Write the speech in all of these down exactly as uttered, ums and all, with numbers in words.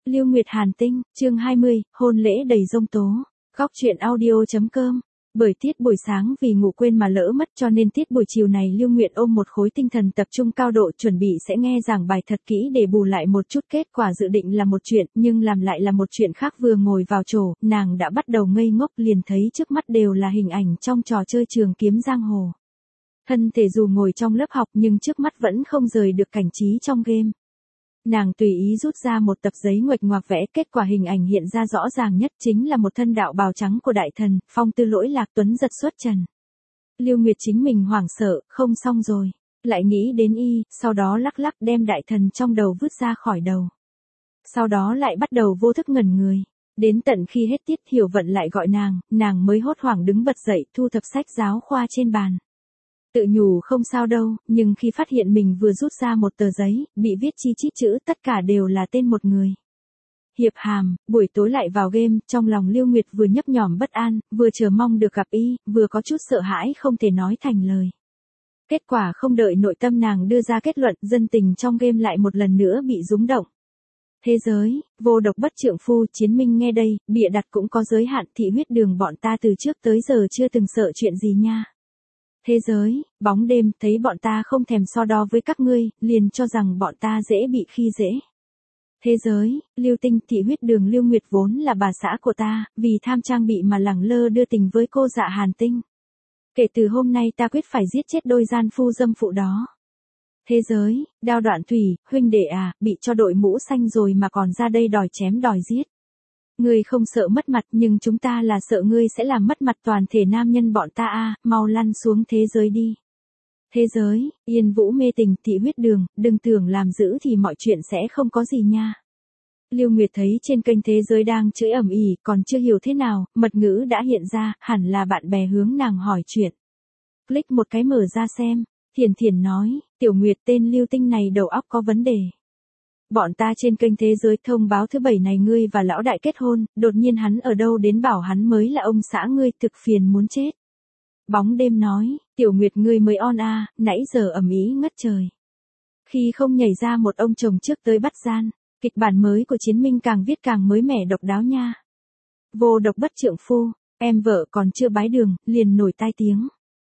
Lưu Nguyệt Hàn Tinh, chương hai mươi, hôn lễ đầy giông tố. Góc truyện audio.com. Bởi tiết buổi sáng vì ngủ quên mà lỡ mất cho nên tiết buổi chiều này Lưu Nguyệt ôm một khối tinh thần tập trung cao độ chuẩn bị sẽ nghe giảng bài thật kỹ để bù lại một chút. Kết quả dự định là một chuyện nhưng làm lại là một chuyện khác. Vừa ngồi vào chỗ, nàng đã bắt đầu ngây ngốc liền thấy trước mắt đều là hình ảnh trong trò chơi trường kiếm giang hồ. Thân thể dù ngồi trong lớp học nhưng trước mắt vẫn không rời được cảnh trí trong game. Nàng tùy ý rút ra một tập giấy nguệch ngoạc vẽ, kết quả hình ảnh hiện ra rõ ràng nhất chính là một thân đạo bào trắng của đại thần, phong tư lỗi lạc tuấn giật xuất trần. Lưu Nguyệt chính mình hoảng sợ, không xong rồi, lại nghĩ đến y, sau đó lắc lắc đem đại thần trong đầu vứt ra khỏi đầu. Sau đó lại bắt đầu vô thức ngẩn người, đến tận khi hết tiết Hiểu Vận lại gọi nàng, nàng mới hốt hoảng đứng bật dậy thu thập sách giáo khoa trên bàn. Tự nhủ không sao đâu, nhưng khi phát hiện mình vừa rút ra một tờ giấy, bị viết chi chít chữ tất cả đều là tên một người. Hiệp Hàm, buổi tối lại vào game, trong lòng Lưu Nguyệt vừa nhấp nhổm bất an, vừa chờ mong được gặp y, vừa có chút sợ hãi không thể nói thành lời. Kết quả không đợi nội tâm nàng đưa ra kết luận, dân tình trong game lại một lần nữa bị rúng động. Thế giới, vô độc bất trượng phu, Chiến Minh nghe đây, bịa đặt cũng có giới hạn, thị huyết đường bọn ta từ trước tới giờ chưa từng sợ chuyện gì nha. Thế giới, bóng đêm, thấy bọn ta không thèm so đo với các ngươi, liền cho rằng bọn ta dễ bị khi dễ. Thế giới, Lưu Tinh, thị huyết đường Lưu Nguyệt vốn là bà xã của ta, vì tham trang bị mà lẳng lơ đưa tình với cô Dạ Hàn Tinh. Kể từ hôm nay ta quyết phải giết chết đôi gian phu dâm phụ đó. Thế giới, Đao Đoạn Thủy, huynh đệ à, bị cho đội mũ xanh rồi mà còn ra đây đòi chém đòi giết. Ngươi không sợ mất mặt nhưng chúng ta là sợ ngươi sẽ làm mất mặt toàn thể nam nhân bọn ta a, mau lăn xuống thế giới đi. Thế giới, Yên Vũ mê tình, thị huyết đường, đừng tưởng làm dữ thì mọi chuyện sẽ không có gì nha. Lưu Nguyệt thấy trên kênh thế giới đang chửi ầm ĩ, còn chưa hiểu thế nào, mật ngữ đã hiện ra, hẳn là bạn bè hướng nàng hỏi chuyện. Click một cái mở ra xem, Thiền Thiền nói, Tiểu Nguyệt tên Lưu Tinh này đầu óc có vấn đề. Bọn ta trên kênh thế giới thông báo thứ bảy này ngươi và lão đại kết hôn, đột nhiên hắn ở đâu đến bảo hắn mới là ông xã ngươi, thực phiền muốn chết. Bóng đêm nói, Tiểu Nguyệt ngươi mới on a, nãy giờ ầm ĩ ngất trời. Khi không nhảy ra một ông chồng trước tới bắt gian, kịch bản mới của Chiến Minh càng viết càng mới mẻ độc đáo nha. Vô độc bất trượng phu, em vợ còn chưa bái đường, liền nổi tai tiếng.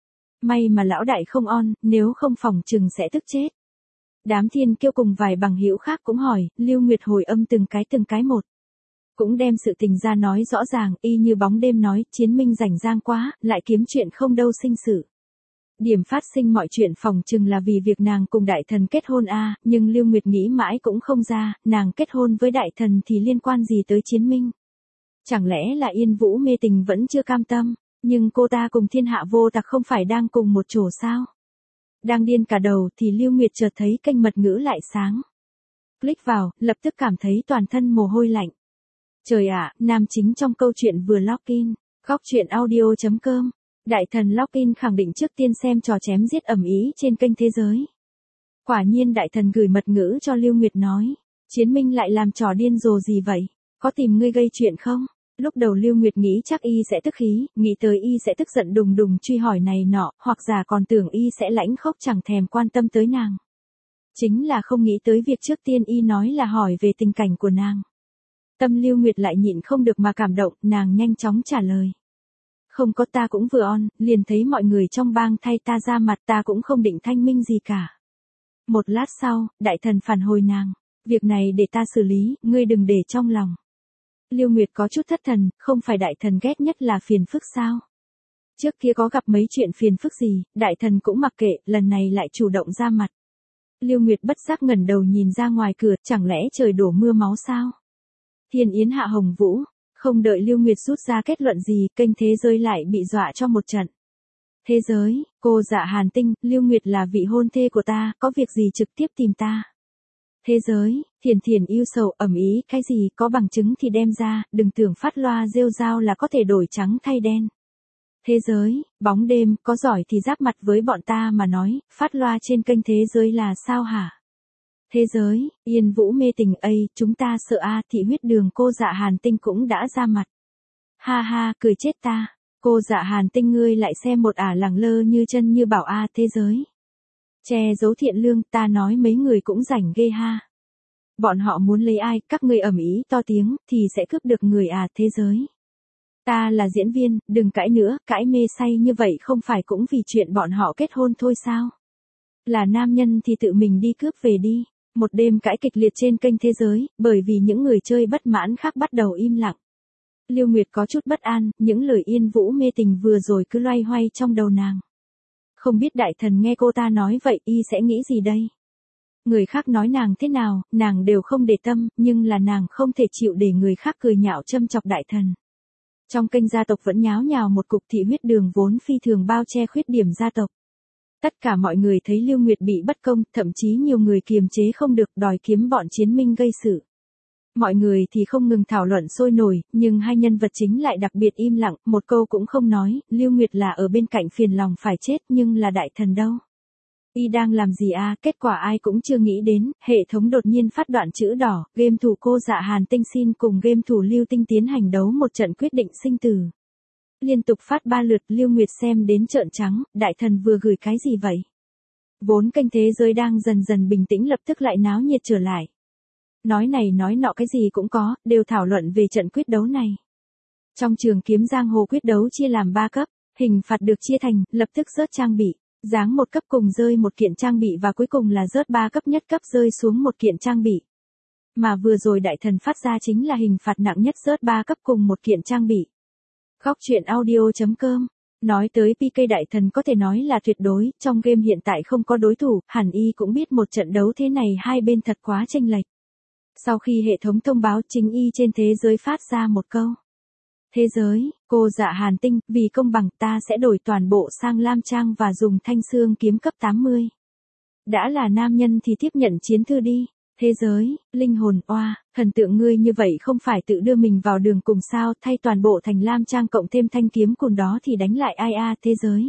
May mà lão đại không on, nếu không phòng chừng sẽ tức chết. Đám Thiên Kiêu cùng vài bằng hữu khác cũng hỏi, Lưu Nguyệt hồi âm từng cái từng cái một. Cũng đem sự tình ra nói rõ ràng, y như bóng đêm nói, Chiến Minh rảnh rang quá, lại kiếm chuyện không đâu sinh sự. Điểm phát sinh mọi chuyện phòng chừng là vì việc nàng cùng đại thần kết hôn a, nhưng Lưu Nguyệt nghĩ mãi cũng không ra, nàng kết hôn với đại thần thì liên quan gì tới Chiến Minh. Chẳng lẽ là Yên Vũ mê tình vẫn chưa cam tâm, nhưng cô ta cùng thiên hạ vô tặc không phải đang cùng một chỗ sao? Đang điên cả đầu thì Lưu Nguyệt chợt thấy kênh mật ngữ lại sáng. Click vào, lập tức cảm thấy toàn thân mồ hôi lạnh. Trời ạ, nam chính trong câu chuyện vừa login. Góc truyện audio.com. Đại thần login khẳng định trước tiên xem trò chém giết ầm ĩ trên kênh thế giới. Quả nhiên đại thần gửi mật ngữ cho Lưu Nguyệt nói. Chiến Minh lại làm trò điên rồ gì vậy? Có tìm ngươi gây chuyện không? Lúc đầu Lưu Nguyệt nghĩ chắc y sẽ tức khí, nghĩ tới y sẽ tức giận đùng đùng truy hỏi này nọ, hoặc giả còn tưởng y sẽ lãnh khốc chẳng thèm quan tâm tới nàng. Chính là không nghĩ tới việc trước tiên y nói là hỏi về tình cảnh của nàng. Tâm Lưu Nguyệt lại nhịn không được mà cảm động, nàng nhanh chóng trả lời. Không có, ta cũng vừa on, liền thấy mọi người trong bang thay ta ra mặt, ta cũng không định thanh minh gì cả. Một lát sau, đại thần phản hồi nàng, việc này để ta xử lý, ngươi đừng để trong lòng. Lưu Nguyệt có chút thất thần, không phải đại thần ghét nhất là phiền phức sao? Trước kia có gặp mấy chuyện phiền phức gì, đại thần cũng mặc kệ, lần này lại chủ động ra mặt. Lưu Nguyệt bất giác ngẩng đầu nhìn ra ngoài cửa, chẳng lẽ trời đổ mưa máu sao? Thiên Yến hạ hồng vũ, không đợi Lưu Nguyệt rút ra kết luận gì, kênh thế giới lại bị dọa cho một trận. Thế giới, cô Dạ Hàn Tinh, Lưu Nguyệt là vị hôn thê của ta, có việc gì trực tiếp tìm ta. Thế giới, Thiền Thiền yêu sầu ầm ĩ, cái gì có bằng chứng thì đem ra, đừng tưởng phát loa rêu rao là có thể đổi trắng thay đen. Thế giới, bóng đêm, có giỏi thì giáp mặt với bọn ta mà nói, phát loa trên kênh thế giới là sao hả? Thế giới, Yên Vũ mê tình ây, chúng ta sợ a, thị huyết đường cô Dạ Hàn Tinh cũng đã ra mặt. Ha ha, cười chết ta, cô Dạ Hàn Tinh ngươi lại xem một ả lẳng lơ như chân như bảo a, thế giới. Che giấu thiện lương, ta nói mấy người cũng rảnh ghê ha. Bọn họ muốn lấy ai, các ngươi ầm ĩ to tiếng, thì sẽ cướp được người à, thế giới. Ta là diễn viên, đừng cãi nữa, cãi mê say như vậy không phải cũng vì chuyện bọn họ kết hôn thôi sao? Là nam nhân thì tự mình đi cướp về đi. Một đêm cãi kịch liệt trên kênh Thế Giới, bởi vì những người chơi bất mãn khác bắt đầu im lặng. Lưu Nguyệt có chút bất an, những lời yên vũ mê tình vừa rồi cứ loay hoay trong đầu nàng. Không biết đại thần nghe cô ta nói vậy y sẽ nghĩ gì đây? Người khác nói nàng thế nào, nàng đều không để tâm, nhưng là nàng không thể chịu để người khác cười nhạo châm chọc đại thần. Trong kênh gia tộc vẫn nháo nhào một cục thị huyết đường vốn phi thường bao che khuyết điểm gia tộc. Tất cả mọi người thấy Lưu Nguyệt bị bất công, thậm chí nhiều người kiềm chế không được đòi kiếm bọn chiến minh gây sự. Mọi người thì không ngừng thảo luận sôi nổi, nhưng hai nhân vật chính lại đặc biệt im lặng, một câu cũng không nói, Lưu Nguyệt là ở bên cạnh phiền lòng phải chết nhưng là đại thần đâu. Y đang làm gì à, kết quả ai cũng chưa nghĩ đến, hệ thống đột nhiên phát đoạn chữ đỏ, game thủ cô Dạ Hàn Tinh xin cùng game thủ Lưu Tinh tiến hành đấu một trận quyết định sinh tử. Liên tục phát ba lượt, Lưu Nguyệt xem đến trợn trắng, đại thần vừa gửi cái gì vậy? Vốn kênh Thế Giới đang dần dần bình tĩnh lập tức lại náo nhiệt trở lại. Nói này nói nọ cái gì cũng có, đều thảo luận về trận quyết đấu này. Trong trường kiếm giang hồ quyết đấu chia làm ba cấp, hình phạt được chia thành, lập tức rớt trang bị, giáng một cấp cùng rơi một kiện trang bị và cuối cùng là rớt ba cấp nhất cấp rơi xuống một kiện trang bị. Mà vừa rồi đại thần phát ra chính là hình phạt nặng nhất rớt ba cấp cùng một kiện trang bị. Góc truyện audio chấm com. Nói tới pê ca đại thần có thể nói là tuyệt đối, trong game hiện tại không có đối thủ, hẳn y cũng biết một trận đấu thế này hai bên thật quá chênh lệch. Sau khi hệ thống thông báo chính y trên Thế Giới phát ra một câu. Thế giới, cô Dạ Hàn Tinh, vì công bằng ta sẽ đổi toàn bộ sang lam trang và dùng thanh xương kiếm cấp tám mươi. Đã là nam nhân thì tiếp nhận chiến thư đi. Thế giới, linh hồn oa, thần tượng ngươi như vậy không phải tự đưa mình vào đường cùng sao, thay toàn bộ thành lam trang cộng thêm thanh kiếm cùn đó thì đánh lại ai a. Thế giới.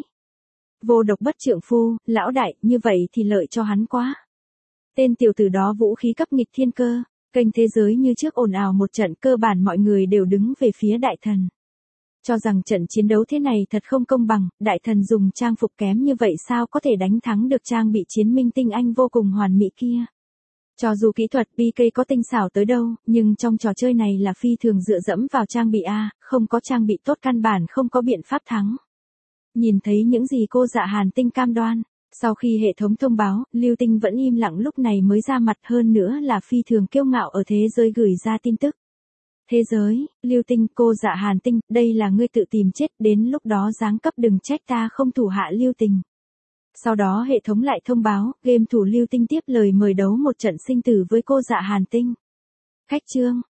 Vô độc bất trượng phu, lão đại, như vậy thì lợi cho hắn quá. Tên tiểu tử đó vũ khí cấp nghịch thiên cơ, kênh Thế Giới như trước ồn ào một trận, cơ bản mọi người đều đứng về phía đại thần. Cho rằng trận chiến đấu thế này thật không công bằng, đại thần dùng trang phục kém như vậy sao có thể đánh thắng được trang bị chiến minh tinh anh vô cùng hoàn mỹ kia. Cho dù kỹ thuật pê ca có tinh xảo tới đâu, nhưng trong trò chơi này là phi thường dựa dẫm vào trang bị A, không có trang bị tốt căn bản không có biện pháp thắng. Nhìn thấy những gì cô Dạ Hàn Tinh cam đoan, sau khi hệ thống thông báo, Lưu Tinh vẫn im lặng lúc này mới ra mặt, hơn nữa là phi thường kiêu ngạo ở Thế Giới gửi ra tin tức. Thế giới, Lưu Tinh, cô Dạ Hàn Tinh, đây là ngươi tự tìm chết, đến lúc đó giáng cấp đừng trách ta không thủ hạ lưu tình. Sau đó hệ thống lại thông báo, game thủ Lưu Tinh tiếp lời mời đấu một trận sinh tử với cô Dạ Hàn Tinh. Khách chương.